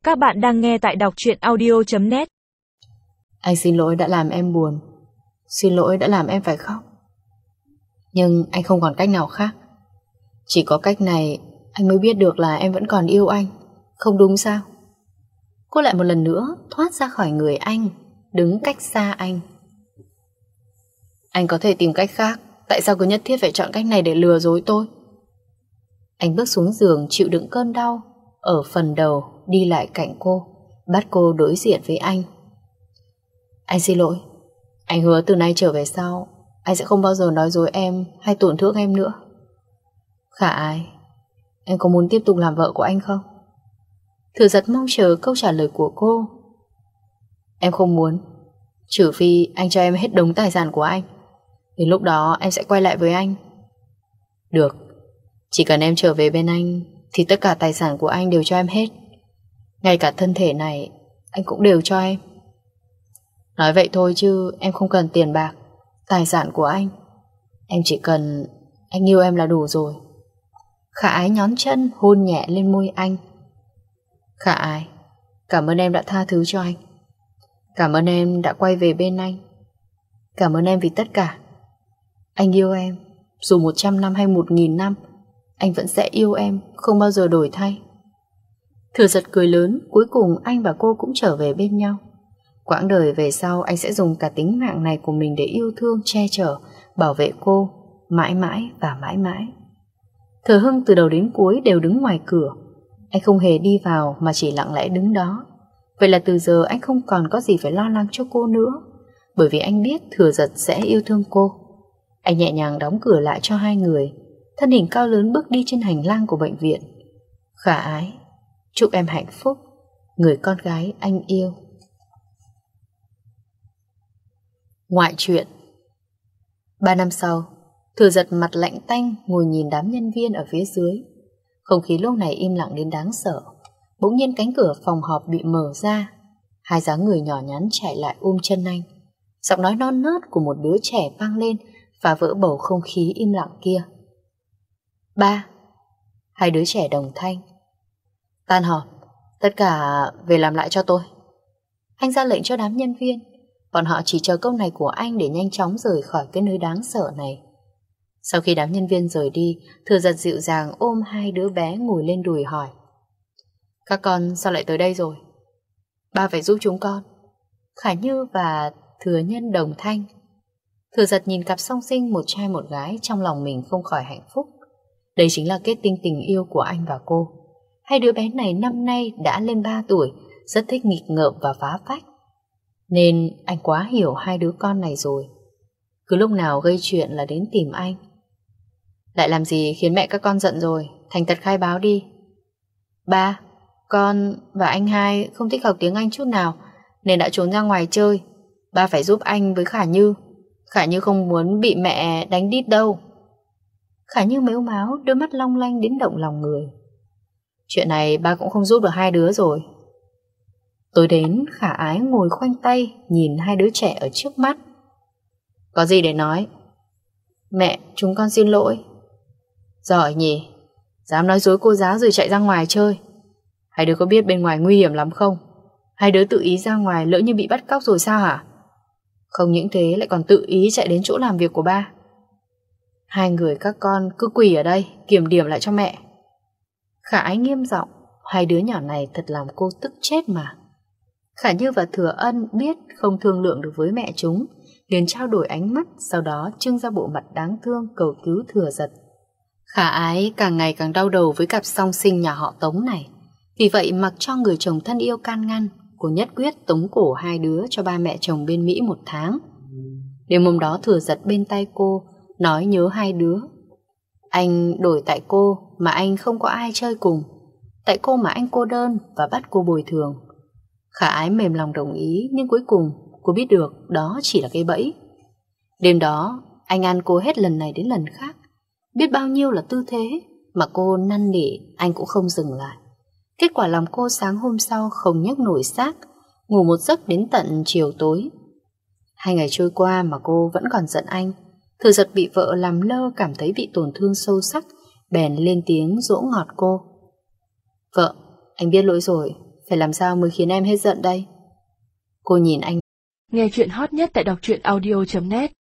Các bạn đang nghe tại đọc truyện audio.net. Anh xin lỗi đã làm em buồn. Xin lỗi đã làm em phải khóc. Nhưng anh không còn cách nào khác. Chỉ có cách này anh mới biết được là em vẫn còn yêu anh. Không đúng sao? Cô lại một lần nữa thoát ra khỏi người anh, đứng cách xa anh. Anh có thể tìm cách khác. Tại sao cứ nhất thiết phải chọn cách này để lừa dối tôi? Anh bước xuống giường chịu đựng cơn đau, ở phần đầu đi lại cạnh cô, bắt cô đối diện với anh. Anh xin lỗi. Anh hứa từ nay trở về sau anh sẽ không bao giờ nói dối em hay tổn thương em nữa. Khả Ái, em có muốn tiếp tục làm vợ của anh không? Thừa Giật mong chờ câu trả lời của cô. Em không muốn. Trừ phi anh cho em hết đống tài sản của anh. Đến lúc đó em sẽ quay lại với anh. Được. Chỉ cần em trở về bên anh thì tất cả tài sản của anh đều cho em hết. Ngay cả thân thể này anh cũng đều cho em. Nói vậy thôi chứ em không cần tiền bạc, tài sản của anh. Em chỉ cần anh yêu em là đủ rồi. Khả Ái nhón chân hôn nhẹ lên môi anh. Khả Ái, cảm ơn em đã tha thứ cho anh. Cảm ơn em đã quay về bên anh. Cảm ơn em vì tất cả. Anh yêu em. Dù 100 năm hay 1000 năm anh vẫn sẽ yêu em, không bao giờ đổi thay. Thừa Giật cười lớn. Cuối cùng anh và cô cũng trở về bên nhau. Quãng đời về sau anh sẽ dùng cả tính mạng này của mình để yêu thương, che chở, bảo vệ cô mãi mãi và mãi mãi. Thừa Hưng từ đầu đến cuối đều đứng ngoài cửa. Anh không hề đi vào mà chỉ lặng lẽ đứng đó. Vậy là từ giờ anh không còn có gì phải lo lắng cho cô nữa, bởi vì anh biết Thừa Giật sẽ yêu thương cô. Anh nhẹ nhàng đóng cửa lại cho hai người. Thân hình cao lớn bước đi trên hành lang của bệnh viện. Khả Ái, chúc em hạnh phúc, người con gái anh yêu. Ngoại truyện. 3 năm sau, Thừa Giật mặt lạnh tanh ngồi nhìn đám nhân viên ở phía dưới. Không khí lúc này im lặng đến đáng sợ. Bỗng nhiên cánh cửa phòng họp bị mở ra. Hai dáng người nhỏ nhắn chạy lại chân anh. Giọng nói non nớt của một đứa trẻ vang lên, phá vỡ bầu không khí im lặng kia. Ba. Hai đứa trẻ đồng thanh. Tan họp, tất cả về làm lại cho tôi. Anh ra lệnh cho đám nhân viên. Bọn họ chỉ chờ câu này của anh để nhanh chóng rời khỏi cái nơi đáng sợ này. Sau khi đám nhân viên rời đi, Thừa Giật dịu dàng ôm hai đứa bé ngồi lên đùi hỏi. Các con sao lại tới đây rồi? Ba phải giúp chúng con. Khả Như và Thừa Nhân đồng thanh. Thừa Giật nhìn cặp song sinh một trai một gái, trong lòng mình không khỏi hạnh phúc. Đây chính là kết tinh tình yêu của anh và cô. Hai đứa bé này năm nay đã lên 3 tuổi, rất thích nghịch ngợm và phá phách. Nên anh quá hiểu hai đứa con này rồi. Cứ lúc nào gây chuyện là đến tìm anh. Lại làm gì khiến mẹ các con giận rồi? Thành thật khai báo đi. Ba, con và anh hai không thích học tiếng Anh chút nào nên đã trốn ra ngoài chơi. Ba phải giúp anh với Khả Như. Khả Như không muốn bị mẹ đánh đít đâu. Khả Như mếu máo, đôi mắt long lanh đến động lòng người. Chuyện này ba cũng không giúp được hai đứa rồi. Tối đến, Khả Ái ngồi khoanh tay nhìn hai đứa trẻ ở trước mắt. Có gì để nói? Mẹ, chúng con xin lỗi. Giỏi nhỉ, dám nói dối cô giáo rồi chạy ra ngoài chơi. Hai đứa có biết bên ngoài nguy hiểm lắm không? Hai đứa tự ý ra ngoài lỡ như bị bắt cóc rồi sao hả? Không những thế lại còn tự ý chạy đến chỗ làm việc của ba. Hai người các con cứ quỳ ở đây kiểm điểm lại cho mẹ. Khả Ái nghiêm giọng. Hai đứa nhỏ này thật làm cô tức chết mà. Khả Như và Thừa Ân biết không thương lượng được với mẹ chúng, liền trao đổi ánh mắt, sau đó trưng ra bộ mặt đáng thương cầu cứu Thừa Giật. Khả Ái càng ngày càng đau đầu với cặp song sinh nhà họ Tống này. Vì vậy mặc cho người chồng thân yêu can ngăn, cô nhất quyết tống cổ hai đứa cho ba mẹ chồng bên Mỹ 1 tháng. Đêm hôm đó Thừa Giật bên tay cô nói nhớ hai đứa. Anh đổi tại cô mà anh không có ai chơi cùng, tại cô mà anh cô đơn và bắt cô bồi thường. Khả Ái mềm lòng đồng ý, nhưng cuối cùng cô biết được đó chỉ là cái bẫy. Đêm đó anh ăn cô hết lần này đến lần khác. Biết bao nhiêu là tư thế mà cô năn nỉ anh cũng không dừng lại. Kết quả làm cô sáng hôm sau không nhấc nổi xác, ngủ một giấc đến tận chiều tối. 2 ngày trôi qua mà cô vẫn còn giận anh. Thừa Giật bị vợ làm lơ, cảm thấy bị tổn thương sâu sắc, bèn lên tiếng dỗ ngọt cô. Vợ, anh biết lỗi rồi, Phải làm sao mới khiến em hết giận đây? Cô nhìn anh. Nghe chuyện hot nhất tại đọc truyện audio.net